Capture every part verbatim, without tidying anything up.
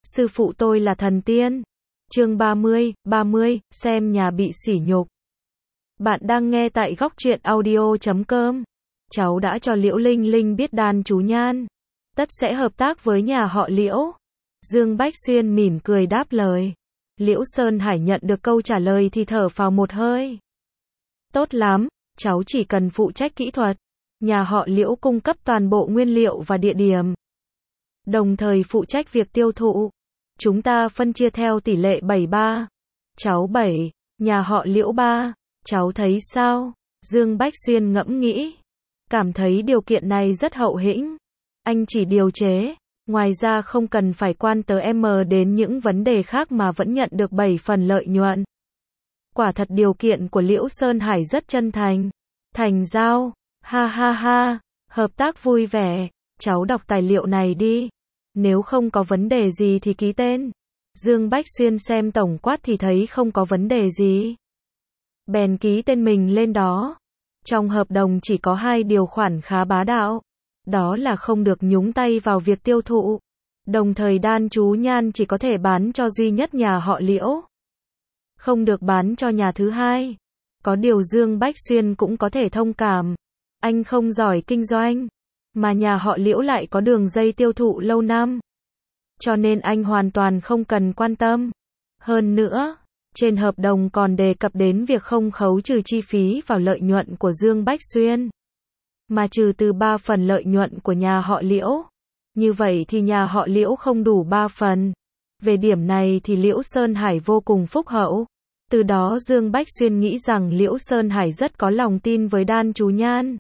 Sư phụ tôi là thần tiên. Chương ba mươi, ba mươi, xem nhà bị sỉ nhục. Bạn đang nghe tại góc truyện audio chấm com. Cháu đã cho Liễu Linh Linh biết đan chú nhan. Tất sẽ hợp tác với nhà họ Liễu. Dương Bách Xuyên mỉm cười đáp lời. Liễu Sơn Hải nhận được câu trả lời thì thở phào một hơi. Tốt lắm, cháu chỉ cần phụ trách kỹ thuật. Nhà họ Liễu cung cấp toàn bộ nguyên liệu và địa điểm. Đồng thời phụ trách việc tiêu thụ. Chúng ta phân chia theo tỷ lệ bảy ba. Cháu bảy, nhà họ Liễu ba. Cháu thấy sao? Dương Bách Xuyên ngẫm nghĩ. Cảm thấy điều kiện này rất hậu hĩnh. Anh chỉ điều chế. Ngoài ra không cần phải quan tới M đến những vấn đề khác mà vẫn nhận được bảy phần lợi nhuận. Quả thật điều kiện của Liễu Sơn Hải rất chân thành. Thành giao. Ha ha ha. Hợp tác vui vẻ. Cháu đọc tài liệu này đi. Nếu không có vấn đề gì thì ký tên. Dương Bách Xuyên xem tổng quát thì thấy không có vấn đề gì. Bèn ký tên mình lên đó. Trong hợp đồng chỉ có hai điều khoản khá bá đạo. Đó là không được nhúng tay vào việc tiêu thụ. Đồng thời đan chú nhan chỉ có thể bán cho duy nhất nhà họ Liễu. Không được bán cho nhà thứ hai. Có điều Dương Bách Xuyên cũng có thể thông cảm. Anh không giỏi kinh doanh. Mà nhà họ Liễu lại có đường dây tiêu thụ lâu năm. Cho nên anh hoàn toàn không cần quan tâm. Hơn nữa, trên hợp đồng còn đề cập đến việc không khấu trừ chi phí vào lợi nhuận của Dương Bách Xuyên. Mà trừ từ ba phần lợi nhuận của nhà họ Liễu. Như vậy thì nhà họ Liễu không đủ ba phần. Về điểm này thì Liễu Sơn Hải vô cùng phúc hậu. Từ đó Dương Bách Xuyên nghĩ rằng Liễu Sơn Hải rất có lòng tin với đan chú nhan.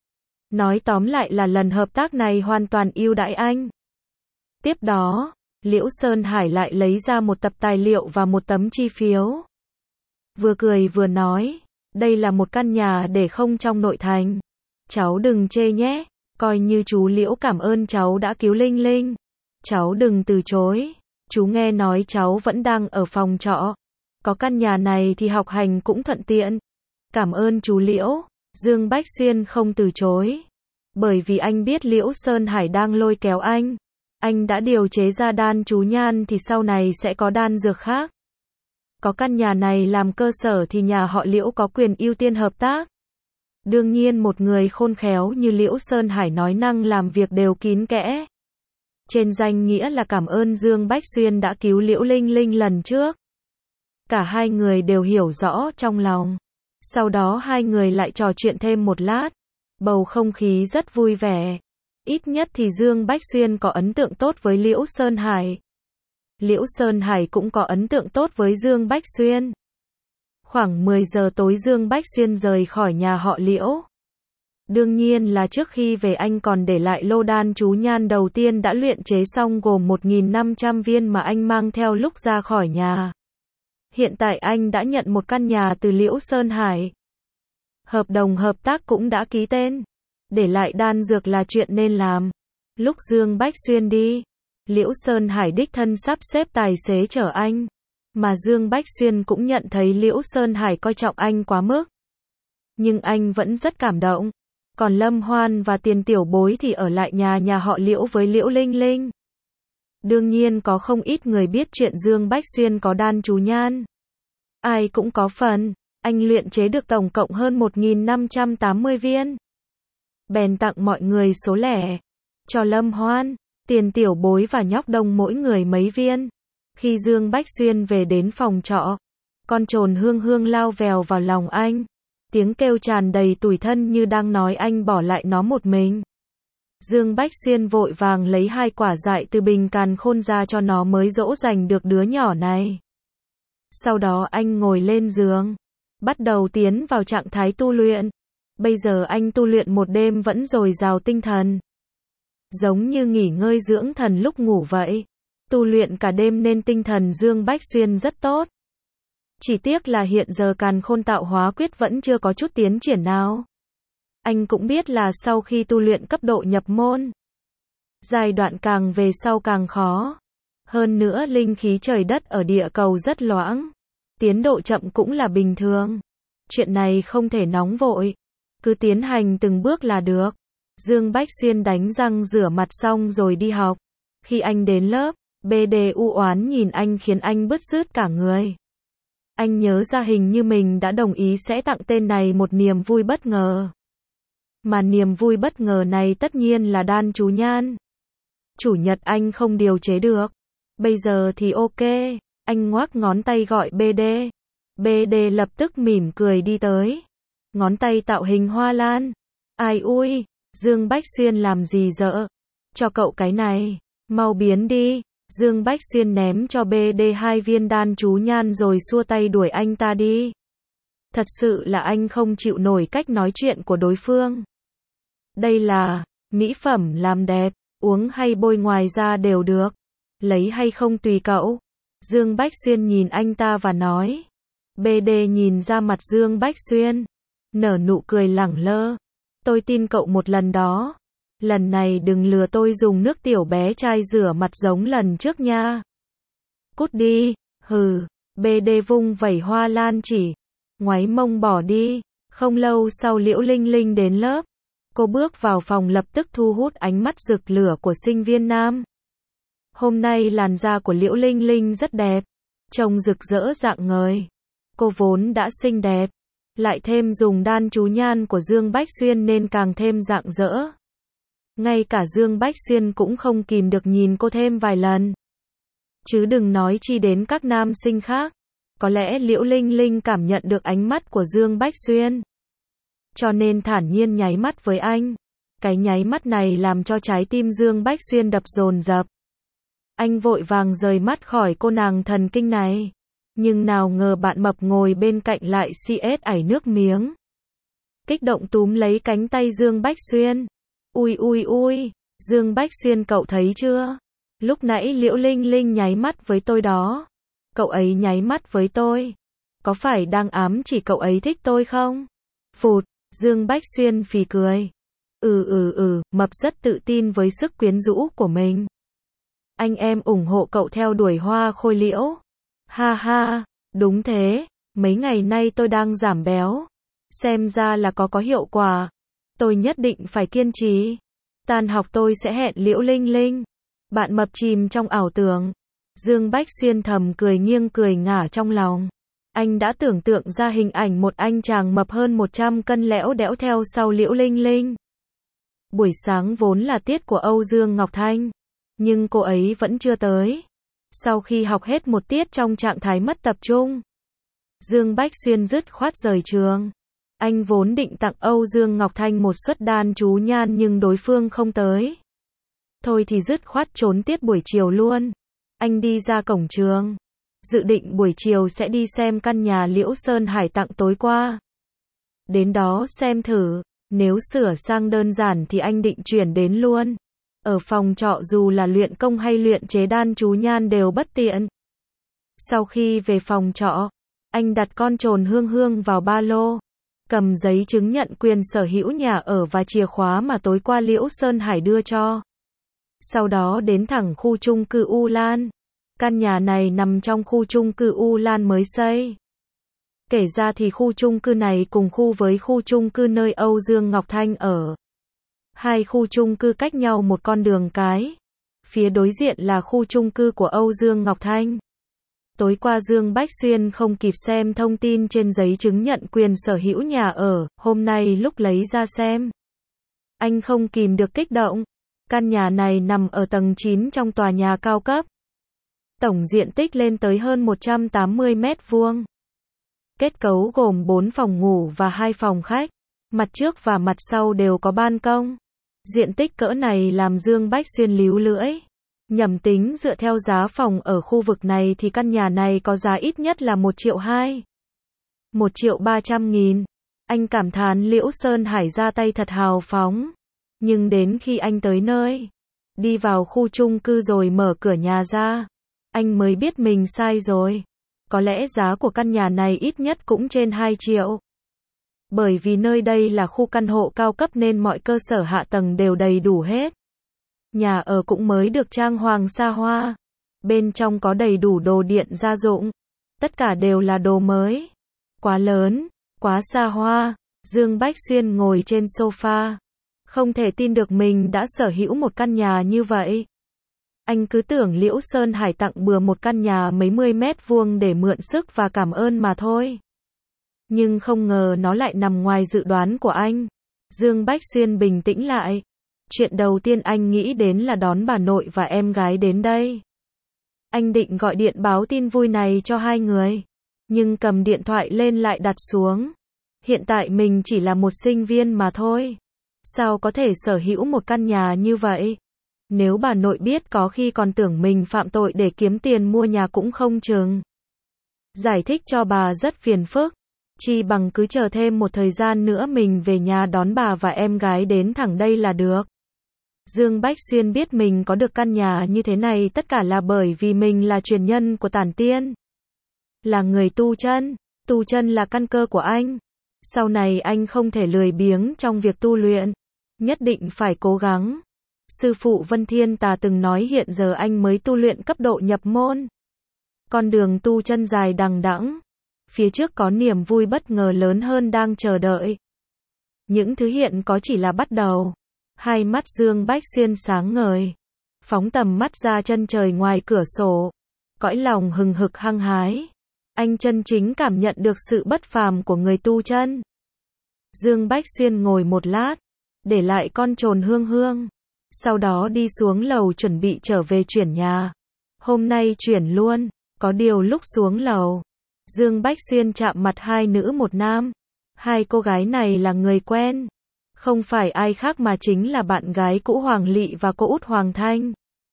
Nói tóm lại là lần hợp tác này hoàn toàn ưu đãi anh. Tiếp đó, Liễu Sơn Hải lại lấy ra một tập tài liệu và một tấm chi phiếu. Vừa cười vừa nói, đây là một căn nhà để không trong nội thành. Cháu đừng chê nhé, coi như chú Liễu cảm ơn cháu đã cứu Linh Linh. Cháu đừng từ chối, chú nghe nói cháu vẫn đang ở phòng trọ. Có căn nhà này thì học hành cũng thuận tiện. Cảm ơn chú Liễu. Dương Bách Xuyên không từ chối. Bởi vì anh biết Liễu Sơn Hải đang lôi kéo anh. Anh đã điều chế ra đan chú nhan thì sau này sẽ có đan dược khác. Có căn nhà này làm cơ sở thì nhà họ Liễu có quyền ưu tiên hợp tác. Đương nhiên một người khôn khéo như Liễu Sơn Hải nói năng làm việc đều kín kẽ. Trên danh nghĩa là cảm ơn Dương Bách Xuyên đã cứu Liễu Linh Linh lần trước. Cả hai người đều hiểu rõ trong lòng. Sau đó hai người lại trò chuyện thêm một lát. Bầu không khí rất vui vẻ. Ít nhất thì Dương Bách Xuyên có ấn tượng tốt với Liễu Sơn Hải. Liễu Sơn Hải cũng có ấn tượng tốt với Dương Bách Xuyên. Khoảng mười giờ tối Dương Bách Xuyên rời khỏi nhà họ Liễu. Đương nhiên là trước khi về anh còn để lại lô đan chú nhan đầu tiên đã luyện chế xong gồm một nghìn năm trăm viên mà anh mang theo lúc ra khỏi nhà. Hiện tại anh đã nhận một căn nhà từ Liễu Sơn Hải. Hợp đồng hợp tác cũng đã ký tên. Để lại đan dược là chuyện nên làm. Lúc Dương Bách Xuyên đi, Liễu Sơn Hải đích thân sắp xếp tài xế chở anh. Mà Dương Bách Xuyên cũng nhận thấy Liễu Sơn Hải coi trọng anh quá mức. Nhưng anh vẫn rất cảm động. Còn Lâm Hoan và Tiền Tiểu Bối thì ở lại nhà nhà họ Liễu với Liễu Linh Linh. Đương nhiên có không ít người biết chuyện Dương Bách Xuyên có đan chú nhan. Ai cũng có phần. Anh luyện chế được tổng cộng hơn một nghìn năm trăm tám mươi viên. Bèn tặng mọi người số lẻ. Cho Lâm Hoan, Tiền Tiểu Bối và Nhóc Đông mỗi người mấy viên. Khi Dương Bách Xuyên về đến phòng trọ, con trồn Hương Hương lao vèo vào lòng anh. Tiếng kêu tràn đầy tủi thân như đang nói anh bỏ lại nó một mình. Dương Bách Xuyên vội vàng lấy hai quả dại từ bình càn khôn ra cho nó mới dỗ dành được đứa nhỏ này. Sau đó anh ngồi lên giường, bắt đầu tiến vào trạng thái tu luyện. Bây giờ anh tu luyện một đêm vẫn dồi dào tinh thần. Giống như nghỉ ngơi dưỡng thần lúc ngủ vậy. Tu luyện cả đêm nên tinh thần Dương Bách Xuyên rất tốt. Chỉ tiếc là hiện giờ càn khôn tạo hóa quyết vẫn chưa có chút tiến triển nào. Anh cũng biết là sau khi tu luyện cấp độ nhập môn, giai đoạn càng về sau càng khó. Hơn nữa linh khí trời đất ở địa cầu rất loãng. Tiến độ chậm cũng là bình thường. Chuyện này không thể nóng vội. Cứ tiến hành từng bước là được. Dương Bách Xuyên đánh răng rửa mặt xong rồi đi học. Khi anh đến lớp, bê đê u oán nhìn anh khiến anh bứt rứt cả người. Anh nhớ ra hình như mình đã đồng ý sẽ tặng tên này một niềm vui bất ngờ. Mà niềm vui bất ngờ này tất nhiên là đan chú nhan. Chủ nhật anh không điều chế được. Bây giờ thì ok. Anh ngoác ngón tay gọi bê đê. bê đê lập tức mỉm cười đi tới. Ngón tay tạo hình hoa lan. Ai ui, Dương Bách Xuyên làm gì dợ? Cho cậu cái này. Mau biến đi. Dương Bách Xuyên ném cho bê đê hai viên đan chú nhan rồi xua tay đuổi anh ta đi. Thật sự là anh không chịu nổi cách nói chuyện của đối phương. Đây là mỹ phẩm làm đẹp, uống hay bôi ngoài da đều được. Lấy hay không tùy cậu. Dương Bách Xuyên nhìn anh ta và nói. bê đê nhìn ra mặt Dương Bách Xuyên, nở nụ cười lẳng lơ. Tôi tin cậu một lần đó. Lần này đừng lừa tôi dùng nước tiểu bé trai rửa mặt giống lần trước nha. Cút đi, hừ, bê đê vung vẩy hoa lan chỉ, ngoáy mông bỏ đi. Không lâu sau Liễu Linh Linh đến lớp. Cô bước vào phòng lập tức thu hút ánh mắt rực lửa của sinh viên nam. Hôm nay làn da của Liễu Linh Linh rất đẹp, trông rực rỡ rạng ngời. Cô vốn đã xinh đẹp, lại thêm dùng đan chú nhan của Dương Bách Xuyên nên càng thêm rạng rỡ. Ngay cả Dương Bách Xuyên cũng không kìm được nhìn cô thêm vài lần. Chứ đừng nói chi đến các nam sinh khác. Có lẽ Liễu Linh Linh cảm nhận được ánh mắt của Dương Bách Xuyên, cho nên thản nhiên nháy mắt với anh. Cái nháy mắt này làm cho trái tim Dương Bách Xuyên đập dồn dập. Anh vội vàng rời mắt khỏi cô nàng thần kinh này. Nhưng nào ngờ bạn mập ngồi bên cạnh lại xê ét ảy nước miếng. Kích động túm lấy cánh tay Dương Bách Xuyên. Ui ui ui, Dương Bách Xuyên cậu thấy chưa? Lúc nãy Liễu Linh Linh nháy mắt với tôi đó. Cậu ấy nháy mắt với tôi. Có phải đang ám chỉ cậu ấy thích tôi không? Phụt, Dương Bách Xuyên phì cười. Ừ ừ ừ, mập rất tự tin với sức quyến rũ của mình. Anh em ủng hộ cậu theo đuổi hoa khôi liễu. Ha ha, đúng thế, mấy ngày nay tôi đang giảm béo. Xem ra là có có hiệu quả. Tôi nhất định phải kiên trì. Tan học tôi sẽ hẹn Liễu Linh Linh. Bạn mập chìm trong ảo tưởng. Dương Bách Xuyên thầm cười nghiêng cười ngả trong lòng. Anh đã tưởng tượng ra hình ảnh một anh chàng mập hơn một trăm cân lẽo đẽo theo sau Liễu Linh Linh. Buổi sáng vốn là tiết của Âu Dương Ngọc Thanh, nhưng cô ấy vẫn chưa tới. Sau khi học hết một tiết trong trạng thái mất tập trung, Dương Bách Xuyên dứt khoát rời trường. Anh vốn định tặng Âu Dương Ngọc Thanh một suất đan chú nhan nhưng đối phương không tới. Thôi thì dứt khoát trốn tiết buổi chiều luôn. Anh đi ra cổng trường, dự định buổi chiều sẽ đi xem căn nhà Liễu Sơn Hải tặng tối qua. Đến đó xem thử, nếu sửa sang đơn giản thì anh định chuyển đến luôn. Ở phòng trọ dù là luyện công hay luyện chế đan chú nhan đều bất tiện. Sau khi về phòng trọ, anh đặt con trồn hương hương vào ba lô, cầm giấy chứng nhận quyền sở hữu nhà ở và chìa khóa mà tối qua Liễu Sơn Hải đưa cho. Sau đó đến thẳng khu chung cư U Lan. Căn nhà này nằm trong khu chung cư U Lan mới xây. Kể ra thì khu chung cư này cùng khu với khu chung cư nơi Âu Dương Ngọc Thanh ở. Hai khu chung cư cách nhau một con đường cái. Phía đối diện là khu chung cư của Âu Dương Ngọc Thanh. Tối qua Dương Bách Xuyên không kịp xem thông tin trên giấy chứng nhận quyền sở hữu nhà ở, hôm nay lúc lấy ra xem, anh không kìm được kích động. Căn nhà này nằm ở tầng chín trong tòa nhà cao cấp. Tổng diện tích lên tới hơn một trăm tám mươi mét vuông. Kết cấu gồm bốn phòng ngủ và hai phòng khách. Mặt trước và mặt sau đều có ban công. Diện tích cỡ này làm Dương Bách Xuyên líu lưỡi. Nhầm tính dựa theo giá phòng ở khu vực này thì căn nhà này có giá ít nhất là một triệu hai. một triệu ba trăm nghìn. Anh cảm thán Liễu Sơn Hải ra tay thật hào phóng. Nhưng đến khi anh tới nơi, đi vào khu chung cư rồi mở cửa nhà ra, anh mới biết mình sai rồi. Có lẽ giá của căn nhà này ít nhất cũng trên hai triệu. Bởi vì nơi đây là khu căn hộ cao cấp nên mọi cơ sở hạ tầng đều đầy đủ hết. Nhà ở cũng mới được trang hoàng xa hoa. Bên trong có đầy đủ đồ điện gia dụng. Tất cả đều là đồ mới. Quá lớn, quá xa hoa. Dương Bách Xuyên ngồi trên sofa. Không thể tin được mình đã sở hữu một căn nhà như vậy. Anh cứ tưởng Liễu Sơn Hải tặng bừa một căn nhà mấy mươi mét vuông để mượn sức và cảm ơn mà thôi. Nhưng không ngờ nó lại nằm ngoài dự đoán của anh. Dương Bách Xuyên bình tĩnh lại. Chuyện đầu tiên anh nghĩ đến là đón bà nội và em gái đến đây. Anh định gọi điện báo tin vui này cho hai người. Nhưng cầm điện thoại lên lại đặt xuống. Hiện tại mình chỉ là một sinh viên mà thôi. Sao có thể sở hữu một căn nhà như vậy? Nếu bà nội biết có khi còn tưởng mình phạm tội để kiếm tiền mua nhà cũng không chừng. Giải thích cho bà rất phiền phức. Chi bằng cứ chờ thêm một thời gian nữa mình về nhà đón bà và em gái đến thẳng đây là được. Dương Bách Xuyên biết mình có được căn nhà như thế này tất cả là bởi vì mình là truyền nhân của Tản Tiên. Là người tu chân. Tu chân là căn cơ của anh. Sau này anh không thể lười biếng trong việc tu luyện. Nhất định phải cố gắng. Sư phụ Vân Thiên Tà từng nói hiện giờ anh mới tu luyện cấp độ nhập môn. Con đường tu chân dài đằng đẵng. Phía trước có niềm vui bất ngờ lớn hơn đang chờ đợi. Những thứ hiện có chỉ là bắt đầu. Hai mắt Dương Bách Xuyên sáng ngời. Phóng tầm mắt ra chân trời ngoài cửa sổ. Cõi lòng hừng hực hăng hái. Anh chân chính cảm nhận được sự bất phàm của người tu chân. Dương Bách Xuyên ngồi một lát. Để lại con trồn Hương Hương. Sau đó đi xuống lầu chuẩn bị trở về chuyển nhà. Hôm nay chuyển luôn. Có điều lúc xuống lầu. Dương Bách Xuyên chạm mặt hai nữ một nam. Hai cô gái này là người quen. Không phải ai khác mà chính là bạn gái cũ Hoàng Lị và cô út Hoàng Thanh.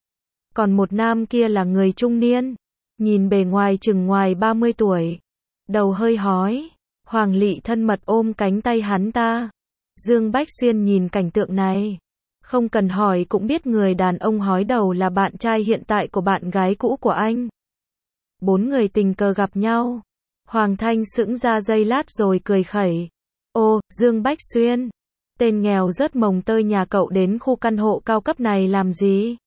Còn một nam kia là người trung niên. Nhìn bề ngoài chừng ngoài ba mươi tuổi. Đầu hơi hói. Hoàng Lị thân mật ôm cánh tay hắn ta. Dương Bách Xuyên nhìn cảnh tượng này. Không cần hỏi cũng biết người đàn ông hói đầu là bạn trai hiện tại của bạn gái cũ của anh. Bốn người tình cờ gặp nhau. Hoàng Thanh sững ra giây lát rồi cười khẩy. Ô, Dương Bách Xuyên. Tên nghèo rớt mồng tơi nhà cậu đến khu căn hộ cao cấp này làm gì?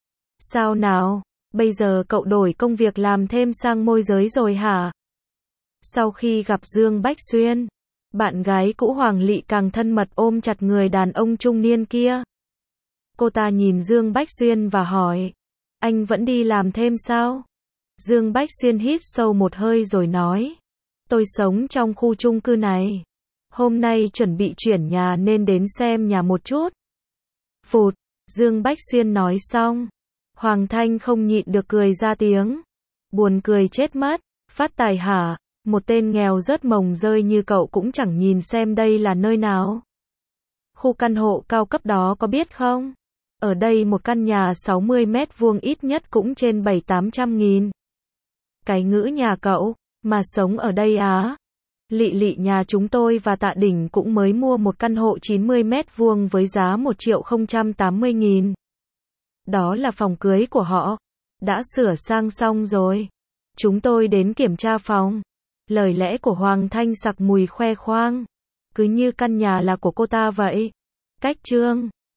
Sao nào? Bây giờ cậu đổi công việc làm thêm sang môi giới rồi hả? Sau khi gặp Dương Bách Xuyên, bạn gái cũ Hoàng Lị càng thân mật ôm chặt người đàn ông trung niên kia. Cô ta nhìn Dương Bách Xuyên và hỏi. Anh vẫn đi làm thêm sao? Dương Bách Xuyên hít sâu một hơi rồi nói. Tôi sống trong khu chung cư này. Hôm nay chuẩn bị chuyển nhà nên đến xem nhà một chút. Phụt, Dương Bách Xuyên nói xong. Hoàng Thanh không nhịn được cười ra tiếng. Buồn cười chết mất. Phát tài hả? Một tên nghèo rớt mồng rơi như cậu cũng chẳng nhìn xem đây là nơi nào. Khu căn hộ cao cấp đó có biết không? Ở đây một căn nhà sáu mươi mét vuông ít nhất cũng trên bảy tám trăm nghìn. Cái ngữ nhà cậu, mà sống ở đây á? Lị lị nhà chúng tôi và Tạ Đỉnh cũng mới mua một căn hộ chín mươi mét vuông với giá một triệu không trăm tám mươi nghìn. Đó là phòng cưới của họ. Đã sửa sang xong rồi. Chúng tôi đến kiểm tra phòng. Lời lẽ của Hoàng Thanh sặc mùi khoe khoang. Cứ như căn nhà là của cô ta vậy. Cách trương.